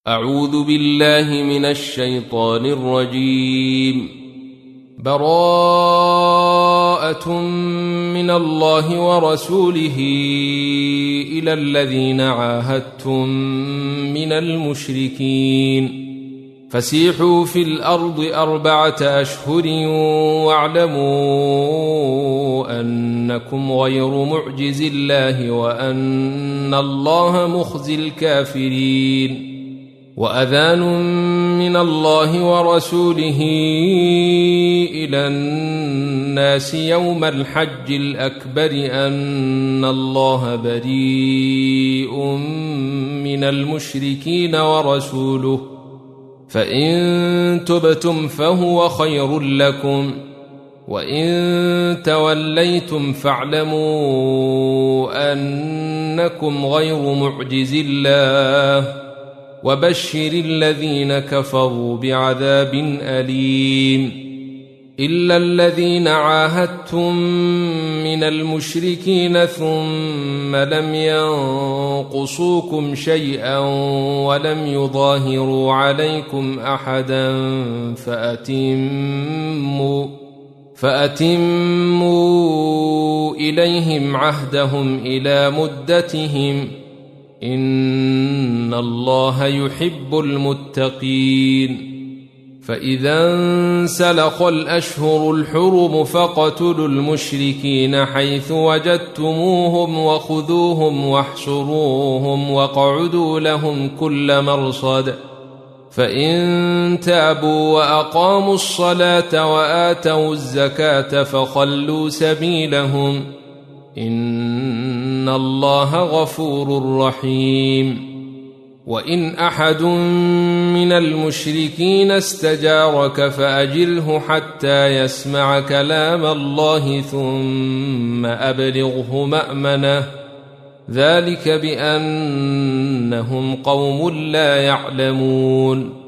أعوذ بالله من الشيطان الرجيم. براءة من الله ورسوله إلى الذين عاهدتم من المشركين فسيحوا في الأرض 4 أشهر واعلموا أنكم غير معجز الله وأن الله مخزي الكافرين. وأذان من الله ورسوله إلى الناس يوم الحج الأكبر أن الله بريء من المشركين ورسوله فإن تبتم فهو خير لكم وإن توليتم فاعلموا أنكم غير معجز الله وبشر الذين كفروا بعذاب أليم. إلا الذين عاهدتم من المشركين ثم لم ينقصوكم شيئا ولم يظاهروا عليكم أحدا فأتموا إليهم عهدهم إلى مدتهم إن الله يحب المتقين. فإذا انسلخ الأشهر الحرم فاقتلوا المشركين حيث وجدتموهم وخذوهم واحصروهم واقعدوا لهم كل مرصد فإن تابوا وأقاموا الصلاة وآتوا الزكاة فخلوا سبيلهم إن الله غفور رحيم. وإن أحد من المشركين استجارك فأجره حتى يسمع كلام الله ثم أبلغه مأمنه ذلك بأنهم قوم لا يعلمون.